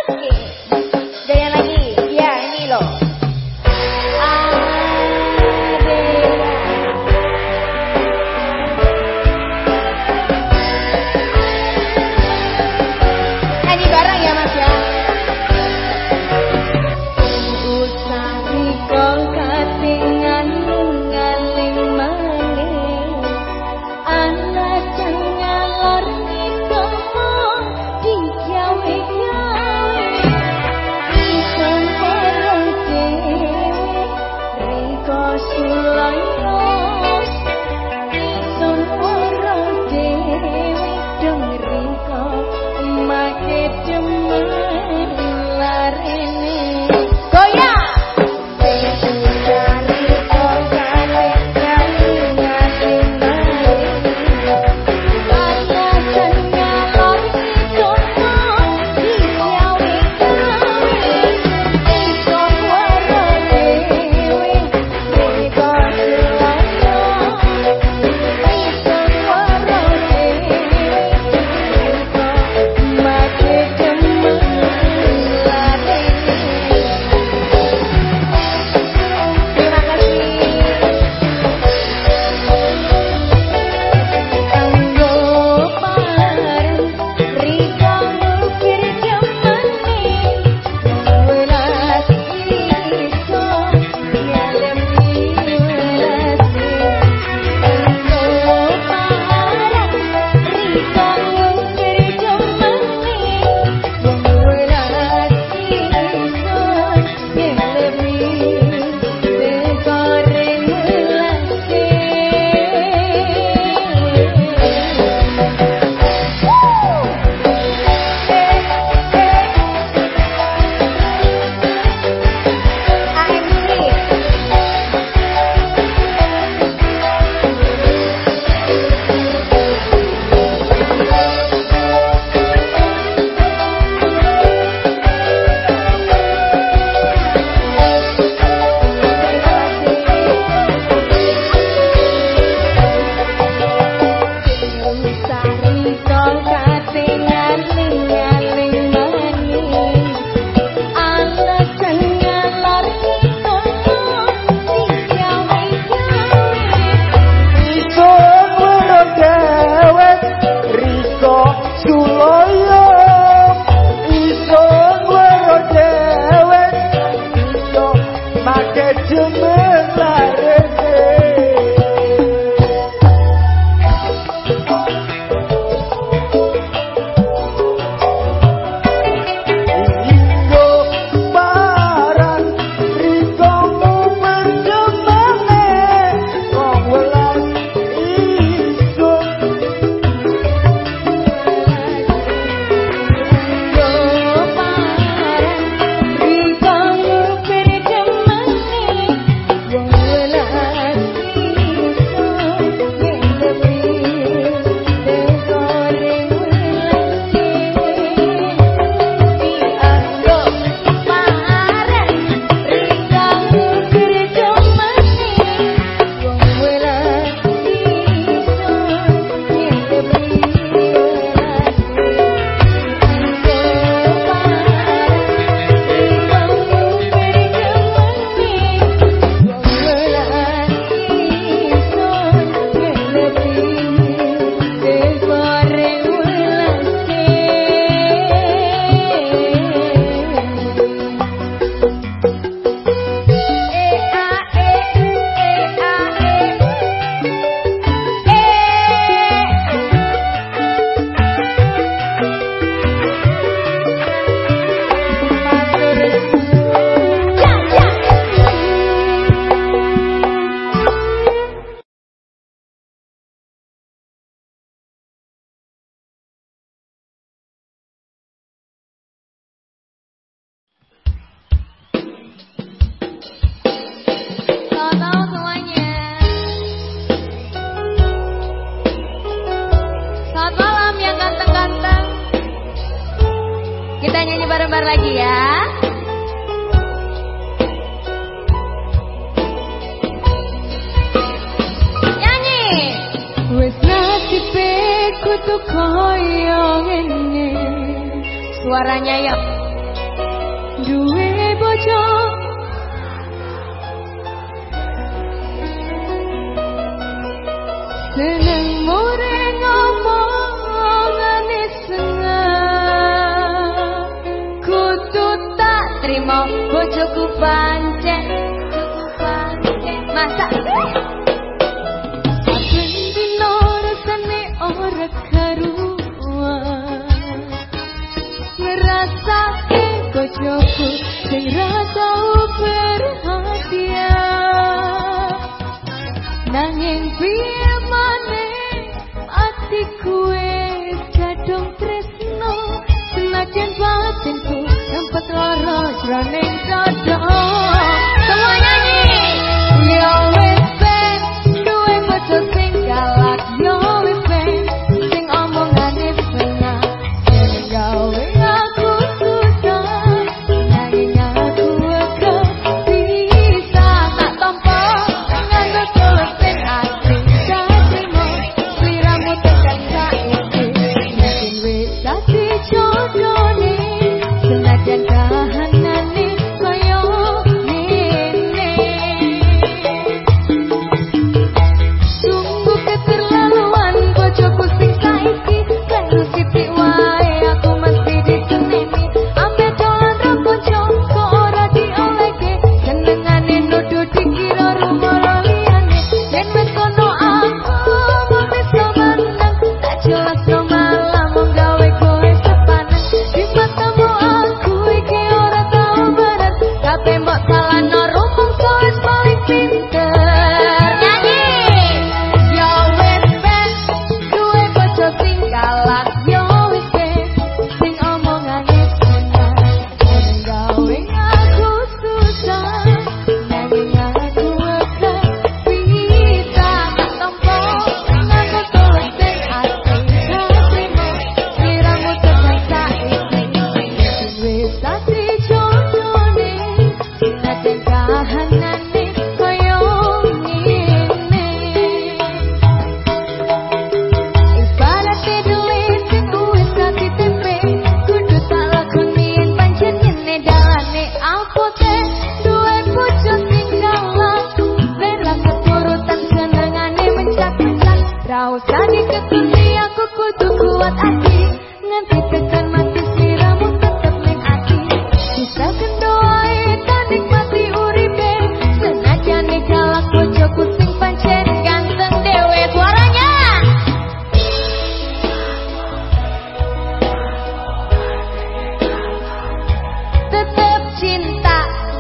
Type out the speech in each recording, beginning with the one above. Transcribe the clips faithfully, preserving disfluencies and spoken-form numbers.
bareng-bareng lagi ya. Nyanyi. Wis nasibe kudu koyo ngene. Suaranya ya. bojo seneng more ngomongane sengah kudu tak terima bojoku pancen masa saben dino rasane ora karuan ngrasake bojoku sing ra tau perhatian nanging piye maneh atiku wis kadung tresno senajan batinku sempat lara jroning dada semuanya nih yo wis ben duwe bojo sing galak yo wis ben sing omongane benar sing gawe aku susah nanging aku uga bisa tak tampa nganggo tulus sing asing satrimo sliramu tekan saiki mungkin wis dadi jodone senajan kahanane koyo ngene sungguh keterlaluan bojoku sing saiki baru sithik wae aku mesti diseneni ampe dolan ro bojo kok ora diolehke senengane nuduh dikira rumoro liyane yen wis kono aku mau bisa menang tak jelas no malah mung gawe kowe sepanen di matamu aku iki ora tau berat kabeh mbok salahno rumong wis paling pinter nyanyi yo wis ben duwe bojo sing galak yo wis ben sing omongane benar sing gawe aku susah nanging aku uga bisa tak tampa nganggo tulus sing asing satrimo sliramu tekan saiki mungkin wis dadi jodone senajan kahanane koyo ngene ibarate duit sing wis dadi tempe kudu tak lakoni yen pancen ngene dalane apote duwe bojo sing galak bela keturutan senengane mencak-mencak ra usah dikekuni aku kudu kuat ati nganti tekan mati sliramu tetep ning ati bisa kendoae tak nikmati uripe senajane galak bojoku sing pancen ganteng dhewe suaranya tetep cinta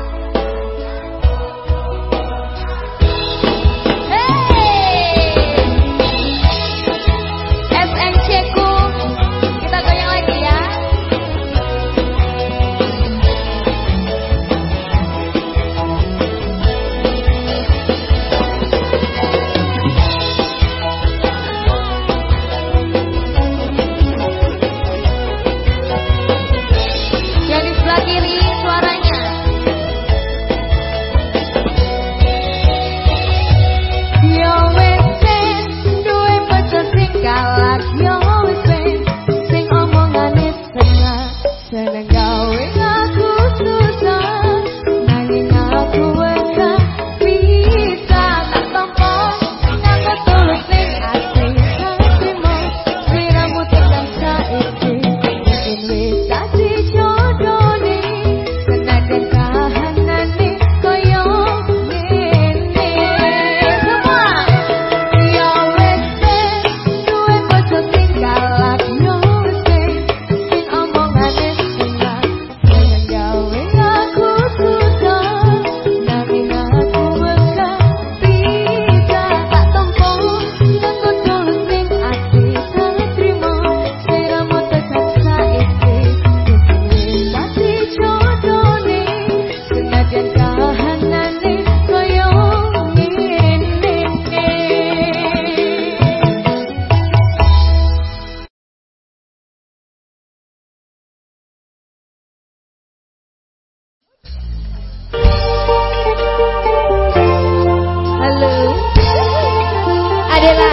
hey S N C ku kita goyang lagi ya. Yang di sebelah kiri suaranya yo wis ben duwe bojo sing galak yo wis ben sing omongane benar seneng gawe aku susah nanging aku uga bisa tak tampa nganggo tulus sing asing satrimo sliramu tekan saiki mungkin wis dadi jodone senajan kahanane koyo ngene semua yo wis ben duwe bojo sing galak yo wis ben sing omongane benar seneng gawe aku susah nanging aku uga bisa tak tampa nganggo tulus sing asing satrimo sliramu tekan saiki mungkin wis dadi jodone senajan kahanane koyo ngene halo Adela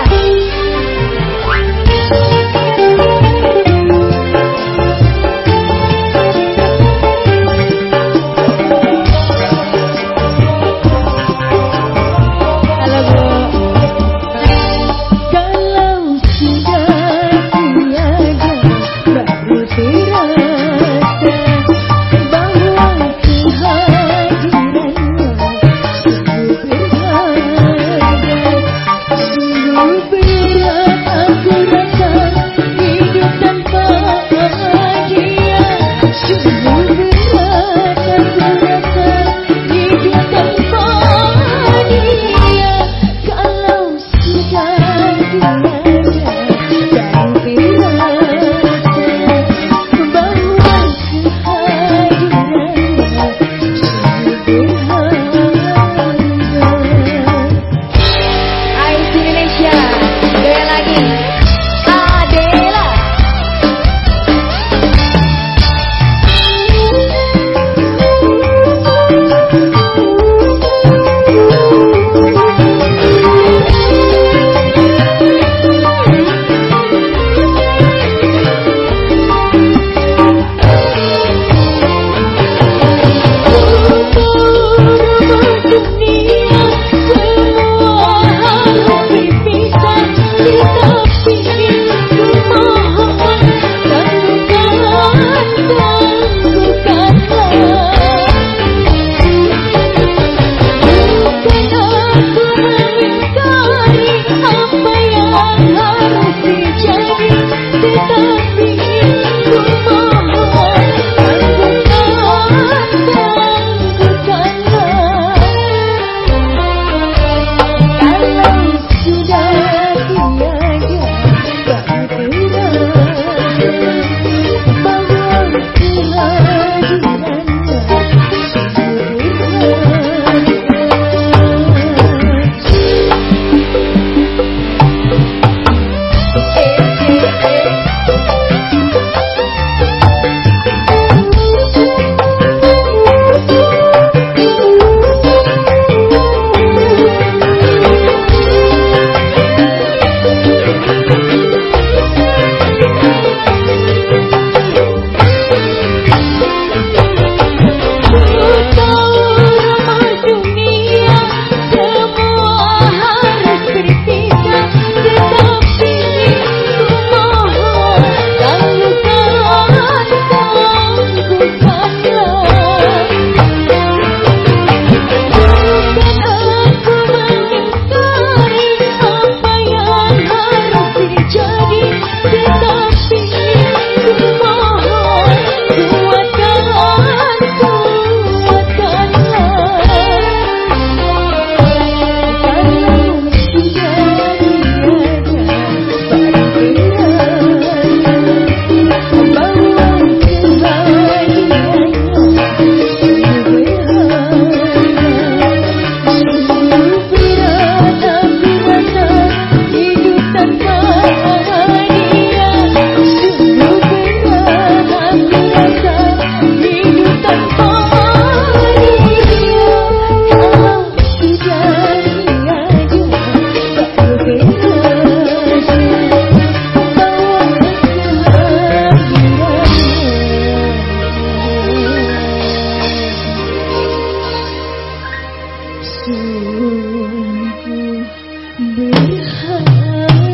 berharap